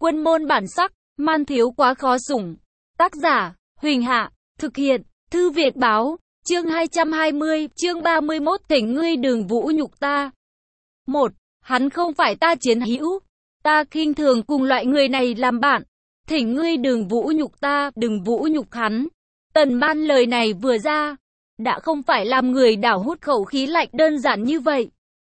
Quân môn bản sắc, man thiếu quá khó sủng. Tác giả, Huỳnh Hạ, thực hiện, Thư Việt Báo, chương 220, chương 31, thỉnh ngươi đừng vũ nhục ta. 1. Hắn không phải ta chiến hữu. Ta khinh thường cùng loại người này làm bạn. Thỉnh ngươi đừng vũ nhục ta, đừng vũ nhục hắn. Tần Man lời này vừa ra, đã không phải làm người đảo hút khẩu khí lạnh đơn giản như vậy.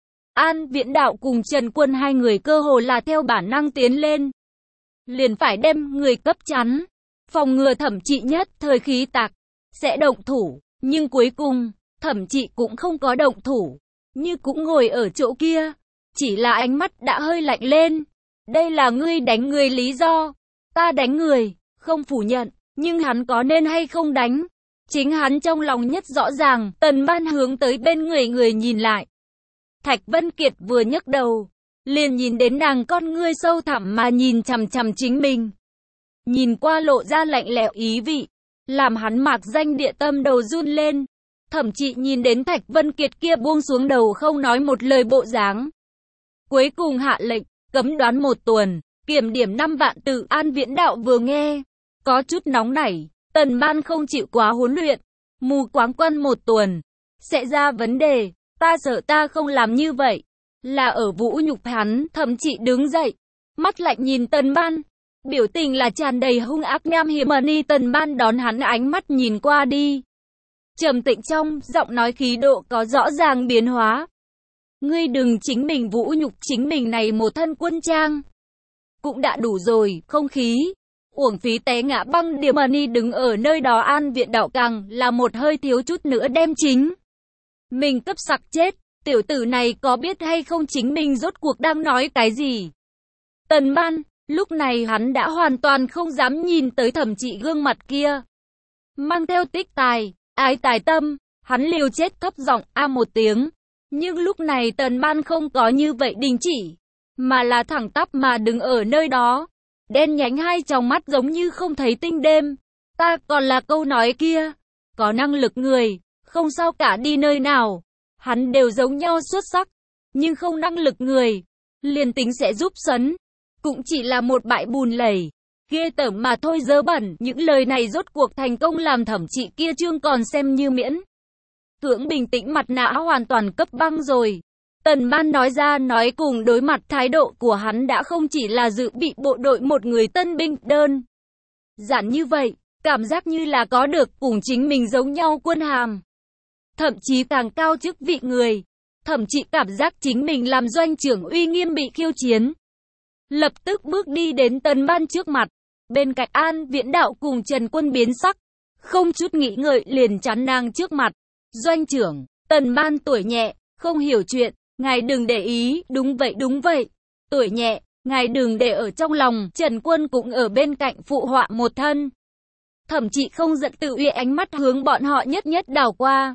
An Viễn Đạo cùng Trần Quân hai người cơ hồ là theo bản năng tiến lên. Liền phải đem người cấp chắn, phòng ngừa Thẩm Trị nhất thời khí tạc, sẽ động thủ, nhưng cuối cùng, Thẩm Trị cũng không có động thủ, như cũng ngồi ở chỗ kia, chỉ là ánh mắt đã hơi lạnh lên. Đây là ngươi đánh người lý do, ta đánh người, không phủ nhận, nhưng hắn có nên hay không đánh, chính hắn trong lòng nhất rõ ràng. Tần Man hướng tới bên người nhìn lại. Thạch Vân Kiệt vừa nhấc đầu, liền nhìn đến nàng con ngươi sâu thẳm mà nhìn chằm chằm chính mình. Nhìn qua lộ ra lạnh lẽo ý vị, làm hắn mạc danh địa tâm đầu run lên. Thẩm Trị nhìn đến Thạch Vân Kiệt kia buông xuống đầu không nói một lời bộ dáng. Cuối cùng hạ lệnh, cấm đoán 1 tuần, kiểm điểm 5 vạn tự. An Viễn Đạo vừa nghe, có chút nóng nảy. Tần Man không chịu quá huấn luyện, mù quáng quân 1 tuần, sẽ ra vấn đề. Ta sợ ta không làm như vậy, là ở vũ nhục hắn. Thẩm Trị đứng dậy, mắt lạnh nhìn Tần Man, biểu tình là tràn đầy hung ác nham hiểm. Tần Man đón hắn ánh mắt nhìn qua đi, trầm tĩnh trong giọng nói khí độ có rõ ràng biến hóa. Ngươi đừng chính mình vũ nhục chính mình, này một thân quân trang cũng đã đủ rồi, không khí uổng phí té ngã băng điểm. Đứng ở nơi đó An Viễn Đạo càng là một hơi thiếu chút nữa đem chính mình cấp sặc chết. Tiểu tử này có biết hay không chính mình rốt cuộc đang nói cái gì? Tần Man, lúc này hắn đã hoàn toàn không dám nhìn tới Thẩm Trị gương mặt kia, mang theo tích tài, ái tài tâm, hắn liều chết thấp giọng a một tiếng. Nhưng lúc này Tần Man không có như vậy đình chỉ, mà là thẳng tắp mà đứng ở nơi đó, đen nhánh hai tròng mắt giống như không thấy tinh đêm. Ta còn là câu nói kia, có năng lực người, không sao cả, đi nơi nào, hắn đều giống nhau xuất sắc, nhưng không năng lực người, liền tính sẽ giúp sấn, cũng chỉ là một bãi bùn lầy, ghê tởm mà thôi, dơ bẩn. Những lời này rốt cuộc thành công làm Thẩm Trị kia trương còn xem như miễn cưỡng bình tĩnh mặt nạ hoàn toàn cấp băng rồi. Tần Man nói ra nói cùng đối mặt thái độ của hắn đã không chỉ là dự bị bộ đội một người tân binh đơn giản như vậy, cảm giác như là có được cùng chính mình giống nhau quân hàm, thậm chí càng cao chức vị người. Thẩm Trị cảm giác chính mình làm doanh trưởng uy nghiêm bị khiêu chiến, lập tức bước đi đến Tần Man trước mặt. Bên cạnh An Viễn Đạo cùng Trần Quân biến sắc, không chút nghĩ ngợi liền chắn nàng trước mặt. Doanh trưởng, Tần Man tuổi nhẹ, không hiểu chuyện, ngài đừng để ý. Đúng vậy, tuổi nhẹ, ngài đừng để ở trong lòng. Trần Quân cũng ở bên cạnh phụ họa một thân. Thẩm Trị không giận tự uy, ánh mắt hướng bọn họ nhất nhất đảo qua.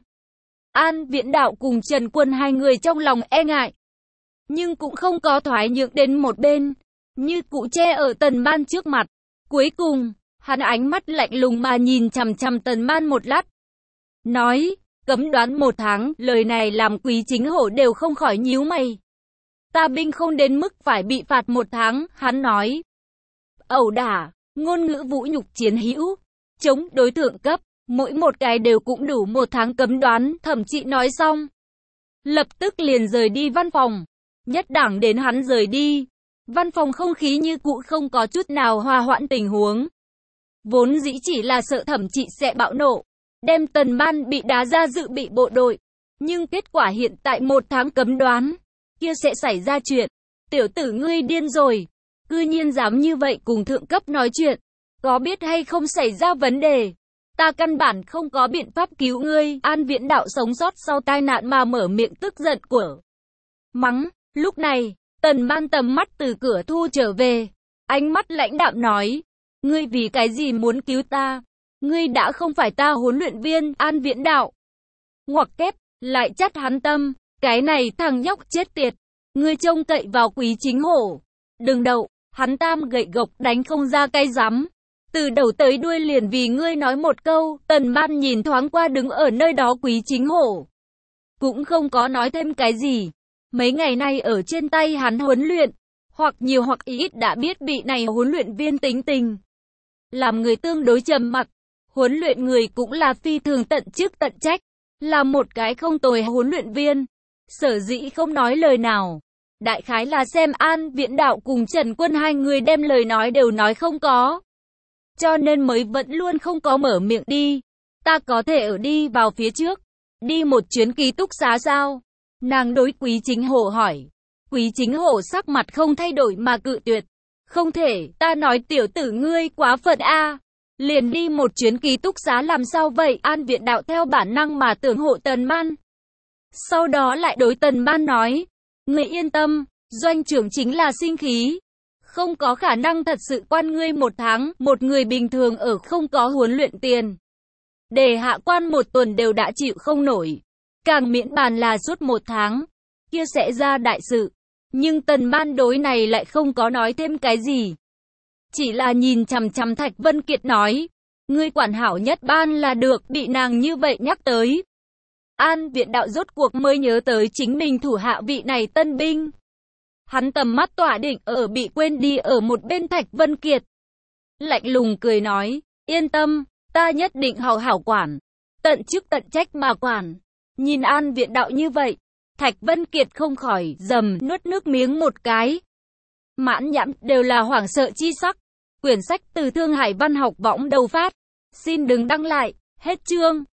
An Viễn Đạo cùng Trần Quân hai người trong lòng e ngại, nhưng cũng không có thoái nhượng đến một bên, như cũ che ở Tần Man trước mặt. Cuối cùng, hắn ánh mắt lạnh lùng mà nhìn chằm chằm Tần Man một lát, nói, cấm đoán 1 tháng, lời này làm Quý Chính Hổ đều không khỏi nhíu mày. Ta binh không đến mức phải bị phạt 1 tháng, hắn nói. Ẩu đả, ngôn ngữ vũ nhục chiến hữu, chống đối thượng cấp, mỗi một cái đều cũng đủ 1 tháng cấm đoán. Thẩm Trị nói xong, lập tức liền rời đi văn phòng. Nhất đẳng đến hắn rời đi, văn phòng không khí như cũ không có chút nào hòa hoãn tình huống. Vốn dĩ chỉ là sợ Thẩm Trị sẽ bạo nộ, đem Tần Man bị đá ra dự bị bộ đội, nhưng kết quả hiện tại 1 tháng cấm đoán, kia sẽ xảy ra chuyện. Tiểu tử ngươi điên rồi, cư nhiên dám như vậy cùng thượng cấp nói chuyện, có biết hay không xảy ra vấn đề, ta căn bản không có biện pháp cứu ngươi. An Viễn Đạo sống sót sau tai nạn mà mở miệng tức giận của mắng. Lúc này, Tần Man tầm mắt từ cửa thu trở về, ánh mắt lãnh đạm nói, ngươi vì cái gì muốn cứu ta? Ngươi đã không phải ta huấn luyện viên. An Viễn Đạo ngoặc kép, lại chắt hắn tâm, cái này thằng nhóc chết tiệt, ngươi trông cậy vào Quý Chính Hổ, đừng đậu, hắn tam gậy gộc đánh không ra cái rắm, từ đầu tới đuôi liền vì ngươi nói một câu. Tần Man nhìn thoáng qua đứng ở nơi đó Quý Chính Hổ, cũng không có nói thêm cái gì. Mấy ngày nay ở trên tay hắn huấn luyện, hoặc nhiều hoặc ít đã biết vị này huấn luyện viên tính tình. Làm người tương đối trầm mặc, huấn luyện người cũng là phi thường tận chức tận trách, là một cái không tồi huấn luyện viên. Sở dĩ không nói lời nào, đại khái là xem An Viễn Đạo cùng Trần Quân hai người đem lời nói đều nói không có. Cho nên mới vẫn luôn không có mở miệng đi. Ta có thể ở đi vào phía trước, đi một chuyến ký túc xá sao? Nàng đối Quý Chính Hổ hỏi. Quý Chính Hổ sắc mặt không thay đổi mà cự tuyệt. Không thể, ta nói tiểu tử ngươi quá phận a. Liền đi một chuyến ký túc xá làm sao vậy? An Viễn Đạo theo bản năng mà tưởng hộ Tần Man. Sau đó lại đối Tần Man nói, ngươi yên tâm, doanh trưởng chính là sinh khí. Không có khả năng thật sự quan ngươi một tháng, một người bình thường ở không có huấn luyện tiền. Để hạ quan một tuần đều đã chịu không nổi. Càng miễn bàn là suốt một tháng, kia sẽ ra đại sự. Nhưng Tần Man đối này lại không có nói thêm cái gì. Chỉ là nhìn chằm chằm Thạch Vân Kiệt nói, ngươi quản hảo nhất ban là được, bị nàng như vậy nhắc tới. An Viễn Đạo rốt cuộc mới nhớ tới chính mình thủ hạ vị này tân binh. Hắn tầm mắt tỏa định ở bị quên đi ở một bên Thạch Vân Kiệt. Lạnh lùng cười nói, yên tâm, ta nhất định hảo hảo quản. Tận chức tận trách mà quản. Nhìn An Viễn Đạo như vậy, Thạch Vân Kiệt không khỏi dầm nuốt nước miếng một cái. Mãn nhãn đều là hoảng sợ chi sắc. Quyển sách từ Thương Hải Văn học võng đầu phát. Xin đừng đăng lại, hết chương.